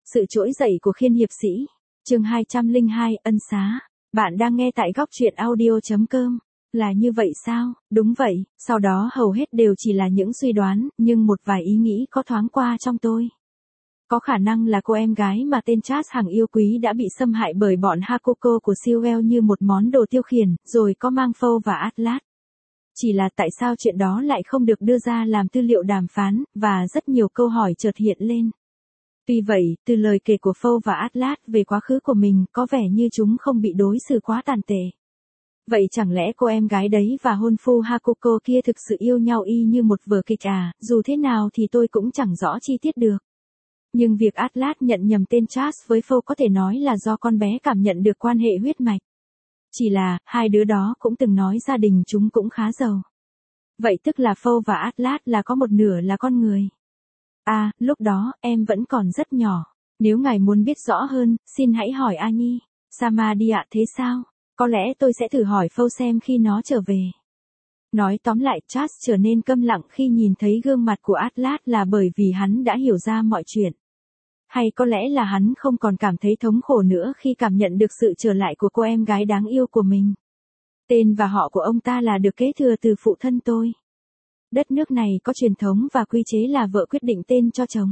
Sự trỗi dậy của Khiên hiệp sĩ. Chương 202, ân xá. Bạn đang nghe tại góc truyện audio.com. Là như vậy sao? Đúng vậy, sau đó hầu hết đều chỉ là những suy đoán, nhưng một vài ý nghĩ có thoáng qua trong tôi. Có khả năng là cô em gái mà tên Charles Hằng yêu quý đã bị xâm hại bởi bọn Hakoko của Sewell như một món đồ tiêu khiển, rồi có mang Phâu và Atlas. Chỉ là tại sao chuyện đó lại không được đưa ra làm tư liệu đàm phán, và rất nhiều câu hỏi chợt hiện lên. Tuy vậy, từ lời kể của Phâu và Atlas về quá khứ của mình có vẻ như chúng không bị đối xử quá tàn tệ. Vậy chẳng lẽ cô em gái đấy và hôn phu Hakoko kia thực sự yêu nhau y như một vở kịch à? Dù thế nào thì tôi cũng chẳng rõ chi tiết được. Nhưng việc Atlas nhận nhầm tên Charles với Phâu có thể nói là do con bé cảm nhận được quan hệ huyết mạch. Chỉ là, hai đứa đó cũng từng nói gia đình chúng cũng khá giàu. Vậy tức là Phâu và Atlas là có một nửa là con người. À, lúc đó, em vẫn còn rất nhỏ. Nếu ngài muốn biết rõ hơn, xin hãy hỏi Annie. Samadhi ạ, thế sao? Có lẽ tôi sẽ thử hỏi Phâu xem khi nó trở về. Nói tóm lại, Charles trở nên câm lặng khi nhìn thấy gương mặt của Atlas là bởi vì hắn đã hiểu ra mọi chuyện. Hay có lẽ là hắn không còn cảm thấy thống khổ nữa khi cảm nhận được sự trở lại của cô em gái đáng yêu của mình. Tên và họ của ông ta là được kế thừa từ phụ thân tôi. Đất nước này có truyền thống và quy chế là vợ quyết định tên cho chồng.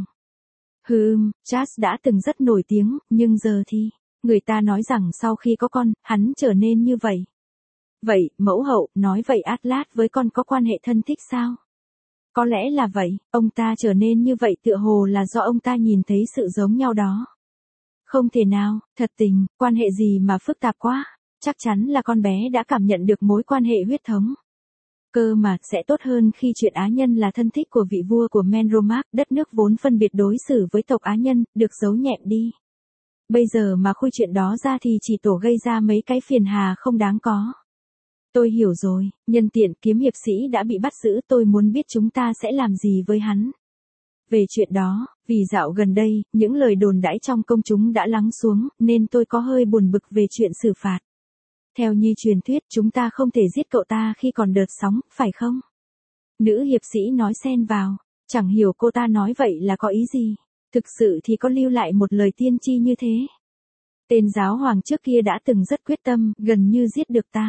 Charles đã từng rất nổi tiếng, nhưng giờ thì, người ta nói rằng sau khi có con, hắn trở nên như vậy. Vậy, mẫu hậu, nói vậy Atlas với con có quan hệ thân thích sao? Có lẽ là vậy, ông ta trở nên như vậy tựa hồ là do ông ta nhìn thấy sự giống nhau đó. Không thể nào, thật tình, quan hệ gì mà phức tạp quá, chắc chắn là con bé đã cảm nhận được mối quan hệ huyết thống. Cơ mà, sẽ tốt hơn khi chuyện Á Nhân là thân thích của vị vua của Menromak, đất nước vốn phân biệt đối xử với tộc Á Nhân, được giấu nhẹm đi. Bây giờ mà khui chuyện đó ra thì chỉ tổ gây ra mấy cái phiền hà không đáng có. Tôi hiểu rồi, nhân tiện kiếm hiệp sĩ đã bị bắt giữ, tôi muốn biết chúng ta sẽ làm gì với hắn. Về chuyện đó, vì dạo gần đây, những lời đồn đãi trong công chúng đã lắng xuống, nên tôi có hơi buồn bực về chuyện xử phạt. Theo như truyền thuyết, chúng ta không thể giết cậu ta khi còn đợt sóng, phải không? Nữ hiệp sĩ nói xen vào, chẳng hiểu cô ta nói vậy là có ý gì. Thực sự thì có lưu lại một lời tiên tri như thế. Tên giáo hoàng trước kia đã từng rất quyết tâm, gần như giết được ta.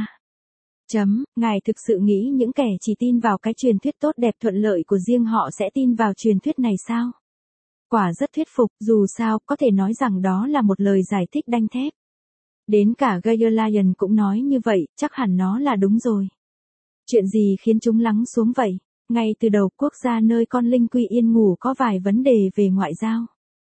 Ngài thực sự nghĩ những kẻ chỉ tin vào cái truyền thuyết tốt đẹp thuận lợi của riêng họ sẽ tin vào truyền thuyết này sao? Quả rất thuyết phục, dù sao, có thể nói rằng đó là một lời giải thích đanh thép. Đến cả Gaiolian cũng nói như vậy, chắc hẳn nó là đúng rồi. Chuyện gì khiến chúng lắng xuống vậy? Ngay từ đầu quốc gia nơi con linh quy yên ngủ có vài vấn đề về ngoại giao.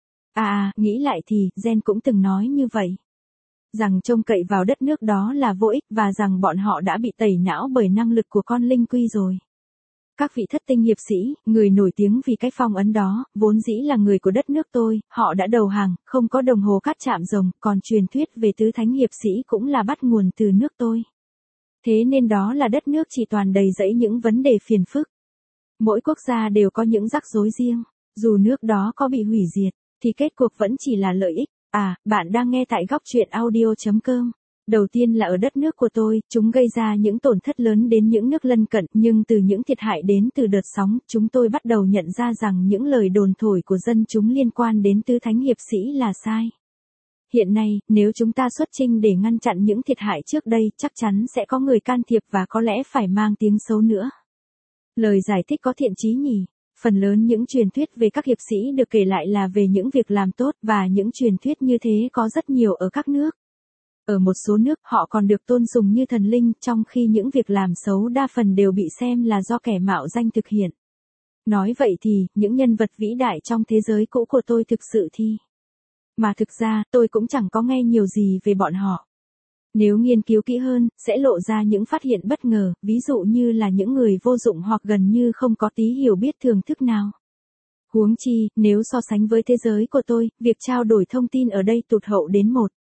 Nghĩ lại thì, Gen cũng từng nói như vậy. Rằng trông cậy vào đất nước đó là vô ích và rằng bọn họ đã bị tẩy não bởi năng lực của con linh quy rồi. Các vị thất tinh hiệp sĩ, người nổi tiếng vì cái phong ấn đó, vốn dĩ là người của đất nước tôi, họ đã đầu hàng, không có đồng hồ cát chạm rồng, còn truyền thuyết về tứ thánh hiệp sĩ cũng là bắt nguồn từ nước tôi. Thế nên đó là đất nước chỉ toàn đầy rẫy những vấn đề phiền phức. Mỗi quốc gia đều có những rắc rối riêng, dù nước đó có bị hủy diệt, thì kết cuộc vẫn chỉ là lợi ích. Bạn đang nghe tại góc truyện audio.com. Đầu tiên là ở đất nước của tôi, chúng gây ra những tổn thất lớn đến những nước lân cận, nhưng từ những thiệt hại đến từ đợt sóng, chúng tôi bắt đầu nhận ra rằng những lời đồn thổi của dân chúng liên quan đến tứ thánh hiệp sĩ là sai. Hiện nay, nếu chúng ta xuất chinh để ngăn chặn những thiệt hại trước đây, chắc chắn sẽ có người can thiệp và có lẽ phải mang tiếng xấu nữa. Lời giải thích có thiện chí nhỉ? Phần lớn những truyền thuyết về các hiệp sĩ được kể lại là về những việc làm tốt và những truyền thuyết như thế có rất nhiều ở các nước. Ở một số nước, họ còn được tôn sùng như thần linh, trong khi những việc làm xấu đa phần đều bị xem là do kẻ mạo danh thực hiện. Nói vậy thì, những nhân vật vĩ đại trong thế giới cũ của tôi thực sự thì... Mà thực ra, tôi cũng chẳng có nghe nhiều gì về bọn họ. Nếu nghiên cứu kỹ hơn, sẽ lộ ra những phát hiện bất ngờ, ví dụ như là những người vô dụng hoặc gần như không có tí hiểu biết thưởng thức nào. Huống chi, nếu so sánh với thế giới của tôi, việc trao đổi thông tin ở đây tụt hậu đến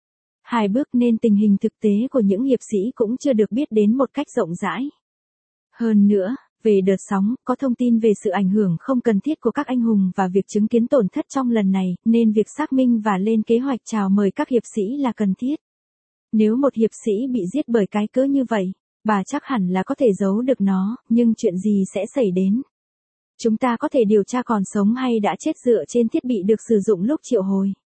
2 bước nên tình hình thực tế của những hiệp sĩ cũng chưa được biết đến một cách rộng rãi. Hơn nữa, về đợt sóng, có thông tin về sự ảnh hưởng không cần thiết của các anh hùng và việc chứng kiến tổn thất trong lần này, nên việc xác minh và lên kế hoạch chào mời các hiệp sĩ là cần thiết. Nếu một hiệp sĩ bị giết bởi cái cớ như vậy, bà chắc hẳn là có thể giấu được nó, nhưng chuyện gì sẽ xảy đến? Chúng ta có thể điều tra còn sống hay đã chết dựa trên thiết bị được sử dụng lúc triệu hồi.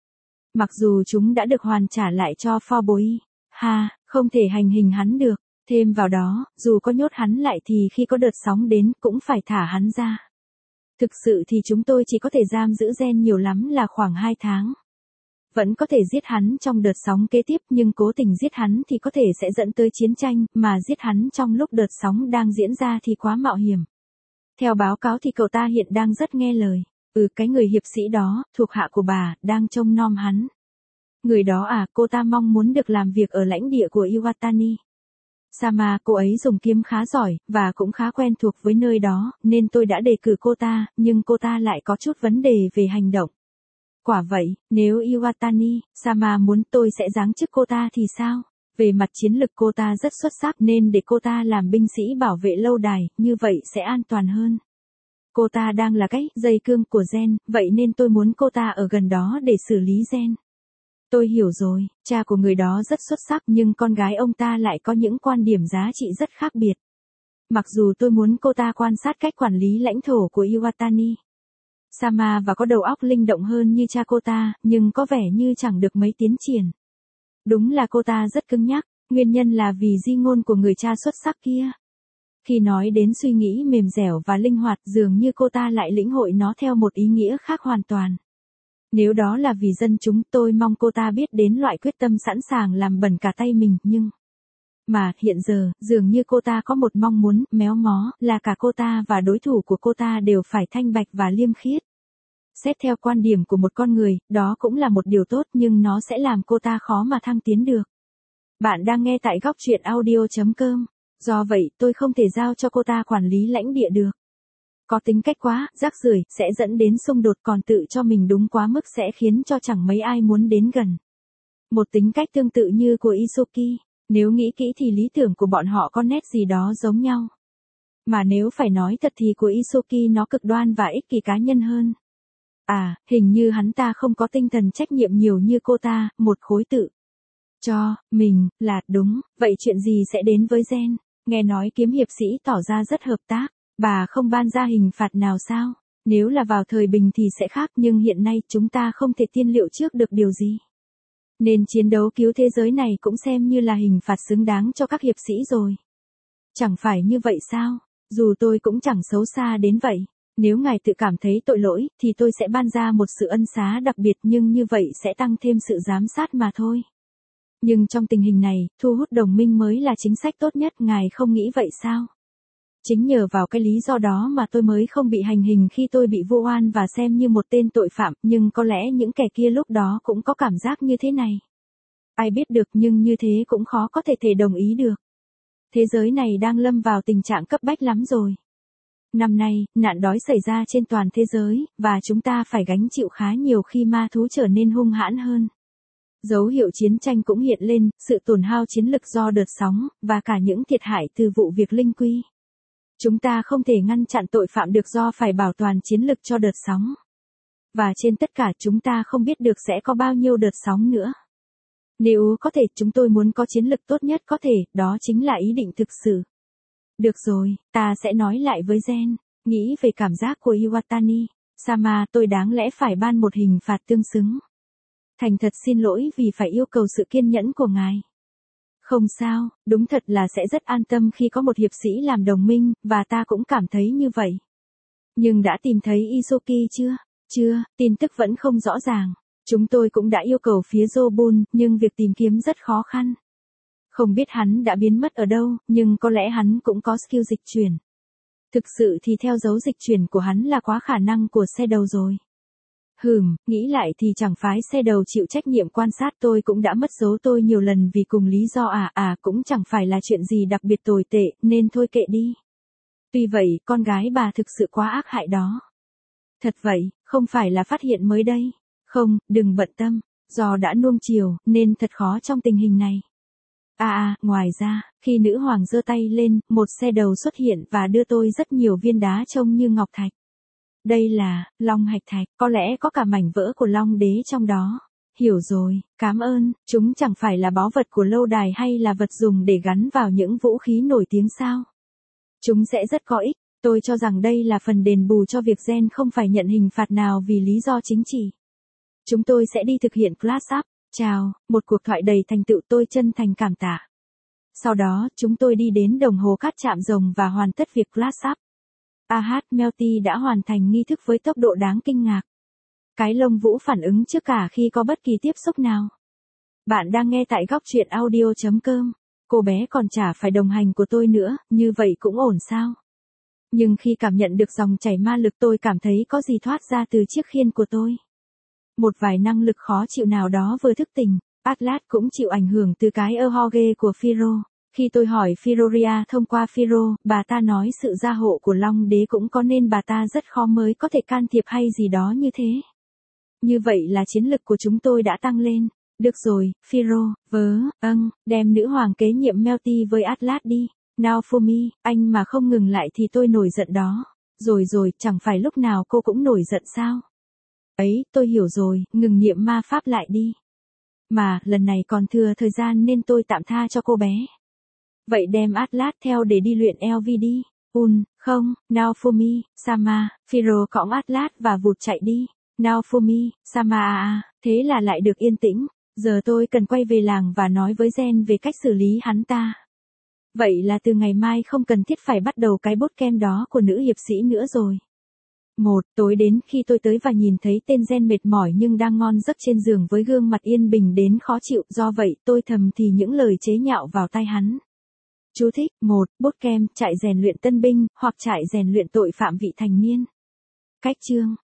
Mặc dù chúng đã được hoàn trả lại cho Forboi. Ha, không thể hành hình hắn được. Thêm vào đó, dù có nhốt hắn lại thì khi có đợt sóng đến cũng phải thả hắn ra. Thực sự thì chúng tôi chỉ có thể giam giữ Gen nhiều lắm là khoảng 2 tháng. Vẫn có thể giết hắn trong đợt sóng kế tiếp nhưng cố tình giết hắn thì có thể sẽ dẫn tới chiến tranh, mà giết hắn trong lúc đợt sóng đang diễn ra thì quá mạo hiểm. Theo báo cáo thì cậu ta hiện đang rất nghe lời. Cái người hiệp sĩ đó, thuộc hạ của bà, đang trông nom hắn. Người đó à, cô ta mong muốn được làm việc ở lãnh địa của Iwatani. Sama, cô ấy dùng kiếm khá giỏi, và cũng khá quen thuộc với nơi đó, nên tôi đã đề cử cô ta, nhưng cô ta lại có chút vấn đề về hành động. Quả vậy, nếu Iwatani, Sama muốn tôi sẽ giáng chức cô ta thì sao? Về mặt chiến lực cô ta rất xuất sắc nên để cô ta làm binh sĩ bảo vệ lâu đài, như vậy sẽ an toàn hơn. Cô ta đang là cái dây cương của Gen, vậy nên tôi muốn cô ta ở gần đó để xử lý Gen. Tôi hiểu rồi, cha của người đó rất xuất sắc nhưng con gái ông ta lại có những quan điểm giá trị rất khác biệt. Mặc dù tôi muốn cô ta quan sát cách quản lý lãnh thổ của Iwatani. Sama và có đầu óc linh động hơn như cha cô ta, nhưng có vẻ như chẳng được mấy tiến triển. Đúng là cô ta rất cứng nhắc, nguyên nhân là vì di ngôn của người cha xuất sắc kia. Khi nói đến suy nghĩ mềm dẻo và linh hoạt dường như cô ta lại lĩnh hội nó theo một ý nghĩa khác hoàn toàn. Nếu đó là vì dân chúng tôi mong cô ta biết đến loại quyết tâm sẵn sàng làm bẩn cả tay mình nhưng... Mà hiện giờ, dường như cô ta có một mong muốn méo mó là cả cô ta và đối thủ của cô ta đều phải thanh bạch và liêm khiết. Xét theo quan điểm của một con người, đó cũng là một điều tốt nhưng nó sẽ làm cô ta khó mà thăng tiến được. Bạn đang nghe tại góc truyện audio.com. Do vậy tôi không thể giao cho cô ta quản lý lãnh địa được. Có tính cách quá, rác rưởi, sẽ dẫn đến xung đột còn tự cho mình đúng quá mức sẽ khiến cho chẳng mấy ai muốn đến gần. Một tính cách tương tự như của Isoki, nếu nghĩ kỹ thì lý tưởng của bọn họ có nét gì đó giống nhau. Mà nếu phải nói thật thì của Isoki nó cực đoan và ích kỷ cá nhân hơn. Hình như hắn ta không có tinh thần trách nhiệm nhiều như cô ta, một khối tự cho mình là đúng. Vậy chuyện gì sẽ đến với Gen? Nghe nói kiếm hiệp sĩ tỏ ra rất hợp tác. Bà không ban ra hình phạt nào sao? Nếu là vào thời bình thì sẽ khác nhưng hiện nay chúng ta không thể tiên liệu trước được điều gì. Nên chiến đấu cứu thế giới này cũng xem như là hình phạt xứng đáng cho các hiệp sĩ rồi. Chẳng phải như vậy sao? Dù tôi cũng chẳng xấu xa đến vậy. Nếu ngài tự cảm thấy tội lỗi thì tôi sẽ ban ra một sự ân xá đặc biệt nhưng như vậy sẽ tăng thêm sự giám sát mà thôi. Nhưng trong tình hình này, thu hút đồng minh mới là chính sách tốt nhất, ngài không nghĩ vậy sao? Chính nhờ vào cái lý do đó mà tôi mới không bị hành hình khi tôi bị vu oan và xem như một tên tội phạm, nhưng có lẽ những kẻ kia lúc đó cũng có cảm giác như thế này. Ai biết được nhưng như thế cũng khó có thể đồng ý được. Thế giới này đang lâm vào tình trạng cấp bách lắm rồi. Năm nay, nạn đói xảy ra trên toàn thế giới, và chúng ta phải gánh chịu khá nhiều khi ma thú trở nên hung hãn hơn. Dấu hiệu chiến tranh cũng hiện lên, sự tổn hao chiến lực do đợt sóng, và cả những thiệt hại từ vụ việc linh quy. Chúng ta không thể ngăn chặn tội phạm được do phải bảo toàn chiến lực cho đợt sóng. Và trên tất cả chúng ta không biết được sẽ có bao nhiêu đợt sóng nữa. Nếu có thể chúng tôi muốn có chiến lực tốt nhất có thể, đó chính là ý định thực sự. Được rồi, ta sẽ nói lại với Gen, nghĩ về cảm giác của Iwatani. Sama, tôi đáng lẽ phải ban một hình phạt tương xứng. Thành thật xin lỗi vì phải yêu cầu sự kiên nhẫn của ngài. Không sao, đúng thật là sẽ rất an tâm khi có một hiệp sĩ làm đồng minh, và ta cũng cảm thấy như vậy. Nhưng đã tìm thấy Isoki chưa? Chưa, tin tức vẫn không rõ ràng. Chúng tôi cũng đã yêu cầu phía Jobun, nhưng việc tìm kiếm rất khó khăn. Không biết hắn đã biến mất ở đâu, nhưng có lẽ hắn cũng có skill dịch chuyển. Thực sự thì theo dấu dịch chuyển của hắn là quá khả năng của xe đầu rồi. Nghĩ lại thì chẳng phái xe đầu chịu trách nhiệm quan sát, tôi cũng đã mất dấu tôi nhiều lần vì cùng lý do cũng chẳng phải là chuyện gì đặc biệt tồi tệ, nên thôi kệ đi. Tuy vậy, con gái bà thực sự quá ác hại đó. Thật vậy, không phải là phát hiện mới đây. Không, đừng bận tâm, do đã nuông chiều, nên thật khó trong tình hình này. Ngoài ra, khi nữ hoàng giơ tay lên, một xe đầu xuất hiện và đưa tôi rất nhiều viên đá trông như ngọc thạch. Đây là long hạch thạch, có lẽ có cả mảnh vỡ của long đế trong đó. Hiểu rồi, cảm ơn, chúng chẳng phải là báu vật của lâu đài hay là vật dùng để gắn vào những vũ khí nổi tiếng sao? Chúng sẽ rất có ích, tôi cho rằng đây là phần đền bù cho việc Gen không phải nhận hình phạt nào vì lý do chính trị. Chúng tôi sẽ đi thực hiện class up. Chào, một cuộc thoại đầy thành tựu, tôi chân thành cảm tạ. Sau đó, chúng tôi đi đến đồng hồ cát chạm rồng và hoàn tất việc class up. Melty đã hoàn thành nghi thức với tốc độ đáng kinh ngạc. Cái lông vũ phản ứng trước cả khi có bất kỳ tiếp xúc nào. Bạn đang nghe tại góc truyện audio.com. Cô bé còn chả phải đồng hành của tôi nữa, như vậy cũng ổn sao? Nhưng khi cảm nhận được dòng chảy ma lực, tôi cảm thấy có gì thoát ra từ chiếc khiên của tôi. Một vài năng lực khó chịu nào đó vừa thức tỉnh. Atlas cũng chịu ảnh hưởng từ cái Ahoge của Phiro. Khi tôi hỏi Firoria thông qua Phiro, bà ta nói sự gia hộ của Long Đế cũng có nên bà ta rất khó mới có thể can thiệp hay gì đó như thế. Như vậy là chiến lực của chúng tôi đã tăng lên. Được rồi, Phiro, đem nữ hoàng kế nhiệm Melty với Atlas đi. Now for me, anh mà không ngừng lại thì tôi nổi giận đó. Rồi, chẳng phải lúc nào cô cũng nổi giận sao? Ấy, tôi hiểu rồi, ngừng niệm ma pháp lại đi. Mà, lần này còn thừa thời gian nên tôi tạm tha cho cô bé. Vậy đem Atlas theo để đi luyện LV đi. Không, now for me, Sama. Phiro cõng Atlas và vụt chạy đi. Now for me, Sama. Thế là lại được yên tĩnh. Giờ tôi cần quay về làng và nói với Jen về cách xử lý hắn ta. Vậy là từ ngày mai không cần thiết phải bắt đầu cái bootcamp đó của nữ hiệp sĩ nữa rồi. Tối đến khi tôi tới và nhìn thấy tên Jen mệt mỏi nhưng đang ngon giấc trên giường với gương mặt yên bình đến khó chịu, do vậy tôi thầm thì những lời chế nhạo vào tai hắn. Chú thích: 1. Bootcamp, trại rèn luyện tân binh, hoặc trại rèn luyện tội phạm vị thành niên. Cách chương